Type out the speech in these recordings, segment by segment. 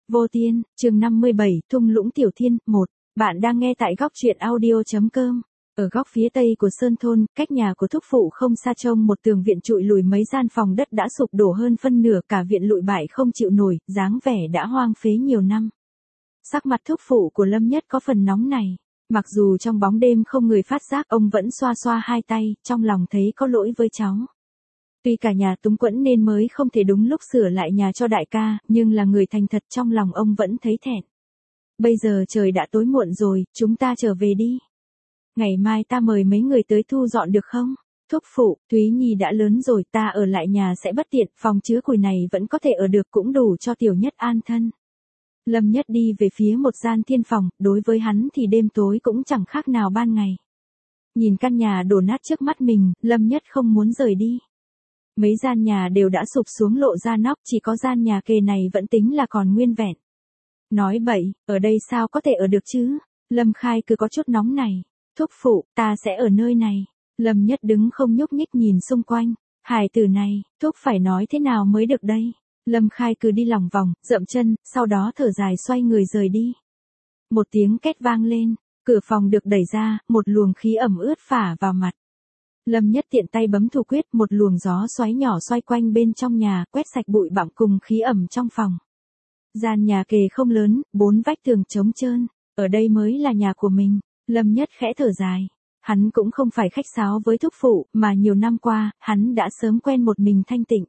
Vô Tiên, chương 57, Thung lũng Tiểu Thiên, 1. Bạn đang nghe tại góc truyện audio.com. Ở góc phía tây của Sơn Thôn, cách nhà của thúc phụ không xa trông một tường viện trụi lùi mấy gian phòng đất đã sụp đổ hơn phân nửa, cả viện lụi bại không chịu nổi, dáng vẻ đã hoang phế nhiều năm. Sắc mặt thúc phụ của Lâm Nhất có phần nóng này. Mặc dù trong bóng đêm không người phát giác, ông vẫn xoa xoa hai tay, trong lòng thấy có lỗi với cháu. Tuy cả nhà túng quẫn nên mới không thể đúng lúc sửa lại nhà cho đại ca, nhưng là người thành thật trong lòng ông vẫn thấy thẹn. Bây giờ trời đã tối muộn rồi, chúng ta trở về đi. Ngày mai ta mời mấy người tới thu dọn được không? Thúc phụ, Thúy Nhi đã lớn rồi, ta ở lại nhà sẽ bất tiện, phòng chứa củi này vẫn có thể ở được, cũng đủ cho Tiểu Nhất an thân. Lâm Nhất đi về phía một gian thiên phòng, đối với hắn thì đêm tối cũng chẳng khác nào ban ngày. Nhìn căn nhà đổ nát trước mắt mình, Lâm Nhất không muốn rời đi. Mấy gian nhà đều đã sụp xuống lộ ra nóc, chỉ có gian nhà kề này vẫn tính là còn nguyên vẹn. Nói bậy, ở đây sao có thể ở được chứ? Lâm Khai cứ có chút nóng này. Thúc phụ, ta sẽ ở nơi này. Lâm Nhất đứng không nhúc nhích nhìn xung quanh. Hài tử này, thúc phải nói thế nào mới được đây? Lâm Khai cứ đi lòng vòng, dậm chân, sau đó thở dài xoay người rời đi. Một tiếng két vang lên, cửa phòng được đẩy ra, một luồng khí ẩm ướt phả vào mặt. Lâm Nhất tiện tay bấm thủ quyết, một luồng gió xoáy nhỏ xoay quanh bên trong nhà, quét sạch bụi bặm cùng khí ẩm trong phòng. Gian nhà kề không lớn, 4 vách tường trống trơn, ở đây mới là nhà của mình. Lâm Nhất khẽ thở dài. Hắn cũng không phải khách sáo với thúc phụ, mà nhiều năm qua, hắn đã sớm quen một mình thanh tịnh.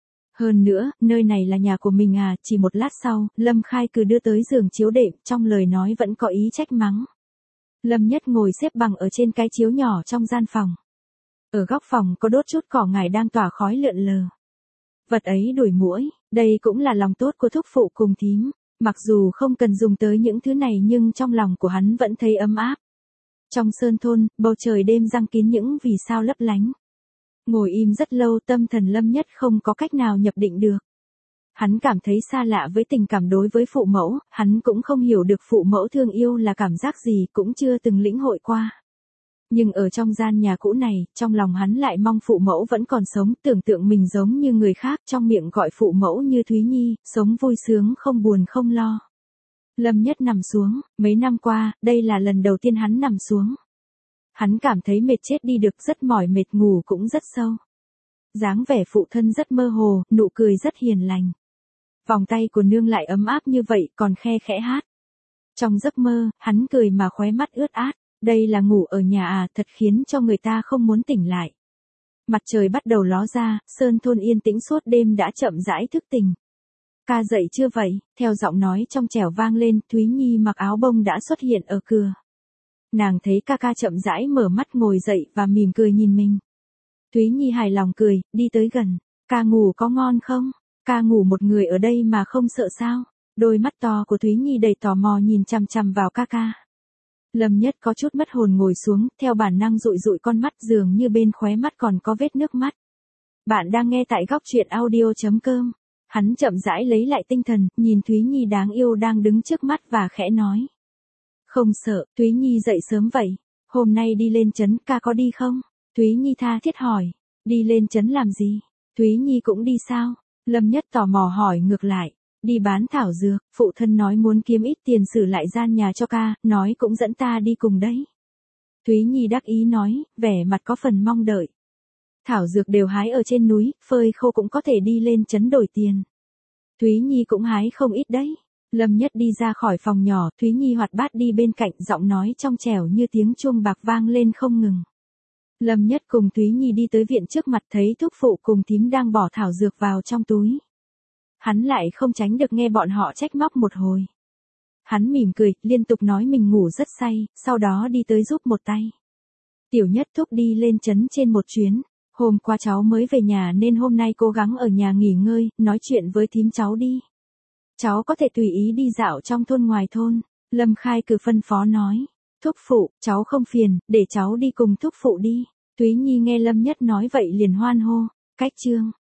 Hơn nữa, nơi này là nhà của mình à? Chỉ một lát sau, Lâm Khai cứ đưa tới giường chiếu đệm, trong lời nói vẫn có ý trách mắng. Lâm Nhất ngồi xếp bằng ở trên cái chiếu nhỏ trong gian phòng. Ở góc phòng có đốt chút cỏ ngải đang tỏa khói lượn lờ. Vật ấy đuổi muỗi, đây cũng là lòng tốt của thúc phụ cùng thím. Mặc dù không cần dùng tới những thứ này nhưng trong lòng của hắn vẫn thấy ấm áp. Trong Sơn Thôn, bầu trời đêm giăng kín những vì sao lấp lánh. Ngồi im rất lâu, tâm thần Lâm Nhất không có cách nào nhập định được. Hắn cảm thấy xa lạ với tình cảm đối với phụ mẫu, hắn cũng không hiểu được phụ mẫu thương yêu là cảm giác gì, cũng chưa từng lĩnh hội qua. Nhưng ở trong gian nhà cũ này, trong lòng hắn lại mong phụ mẫu vẫn còn sống, tưởng tượng mình giống như người khác, trong miệng gọi phụ mẫu như Thúy Nhi, sống vui sướng không buồn không lo. Lâm Nhất nằm xuống, mấy năm qua, đây là lần đầu tiên hắn nằm xuống. Hắn cảm thấy mệt chết đi được, rất mỏi mệt, ngủ cũng rất sâu. Dáng vẻ phụ thân rất mơ hồ, nụ cười rất hiền lành. Vòng tay của nương lại ấm áp như vậy, còn khe khẽ hát. Trong giấc mơ, hắn cười mà khóe mắt ướt át. Đây là ngủ ở nhà à, thật khiến cho người ta không muốn tỉnh lại. Mặt trời bắt đầu ló ra, Sơn Thôn yên tĩnh suốt đêm đã chậm rãi thức tỉnh. Ca dậy chưa vậy? Theo giọng nói trong trẻo vang lên, Thúy Nhi mặc áo bông đã xuất hiện ở cửa. Nàng thấy ca ca chậm rãi mở mắt ngồi dậy và mỉm cười nhìn mình. Thúy Nhi hài lòng cười, đi tới gần. Ca ngủ có ngon không? Ca ngủ một người ở đây mà không sợ sao? Đôi mắt to của Thúy Nhi đầy tò mò nhìn chằm chằm vào ca ca. Lâm Nhất có chút mất hồn ngồi xuống, theo bản năng dụi dụi con mắt, dường như bên khóe mắt còn có vết nước mắt. Bạn đang nghe tại góc truyện audio.com. Hắn chậm rãi lấy lại tinh thần, nhìn Thúy Nhi đáng yêu đang đứng trước mắt và khẽ nói. Không sợ. Thúy Nhi dậy sớm vậy. Hôm nay đi lên trấn, ca có đi không? Thúy Nhi tha thiết hỏi. Đi lên trấn làm gì? Thúy Nhi cũng đi sao? Lâm Nhất tò mò hỏi ngược lại. Đi bán thảo dược, phụ thân nói muốn kiếm ít tiền sửa lại gian nhà cho ca, nói cũng dẫn ta đi cùng đấy. Thúy Nhi đắc ý nói, vẻ mặt có phần mong đợi. Thảo dược đều hái ở trên núi, phơi khô cũng có thể đi lên trấn đổi tiền. Thúy Nhi cũng hái không ít đấy. Lâm Nhất đi ra khỏi phòng nhỏ, Thúy Nhi hoạt bát đi bên cạnh, giọng nói trong trẻo như tiếng chuông bạc vang lên không ngừng. Lâm Nhất cùng Thúy Nhi đi tới viện trước mặt, thấy thúc phụ cùng thím đang bỏ thảo dược vào trong túi. Hắn lại không tránh được nghe bọn họ trách móc một hồi. Hắn mỉm cười, liên tục nói mình ngủ rất say, sau đó đi tới giúp một tay. Tiểu Nhất thúc đi lên trấn trên một chuyến. Hôm qua cháu mới về nhà nên hôm nay cố gắng ở nhà nghỉ ngơi, nói chuyện với thím cháu đi. Cháu có thể tùy ý đi dạo trong thôn ngoài thôn. Lâm Khai cứ phân phó nói. Thúc phụ, cháu không phiền, để cháu đi cùng thúc phụ đi. Thúy Nhi nghe Lâm Nhất nói vậy liền hoan hô. Cách chương.